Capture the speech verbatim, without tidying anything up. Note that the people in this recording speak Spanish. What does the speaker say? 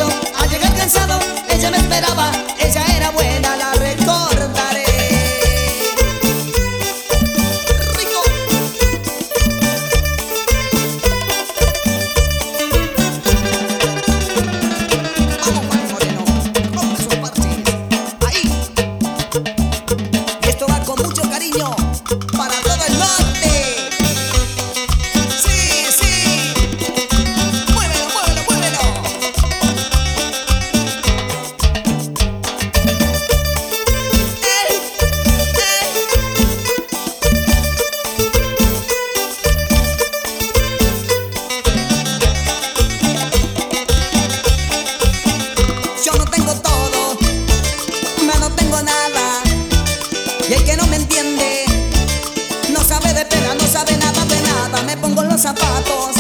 a llegar cansado, ella me esperaba, ella era buena, la recordaré. Rico. Vamos, Juan Moreno, rompe sus parches. Ahí. Y esto va con mucho cariño para todo el norte. Sí, sí. Muévelo, muévelo, muévelo. ¡Ey! ¡Ey! Yo no tengo todo, mas no tengo nada. Y el que no me entiende no sabe de pena, no sabe nada de nada. Me pongo los zapatos